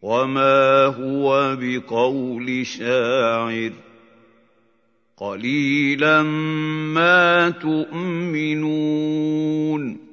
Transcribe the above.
وَمَا هُوَ بِقَوْلِ شَاعِرٍ ۚ قَلِيلًا مَّا تُؤْمِنُونَ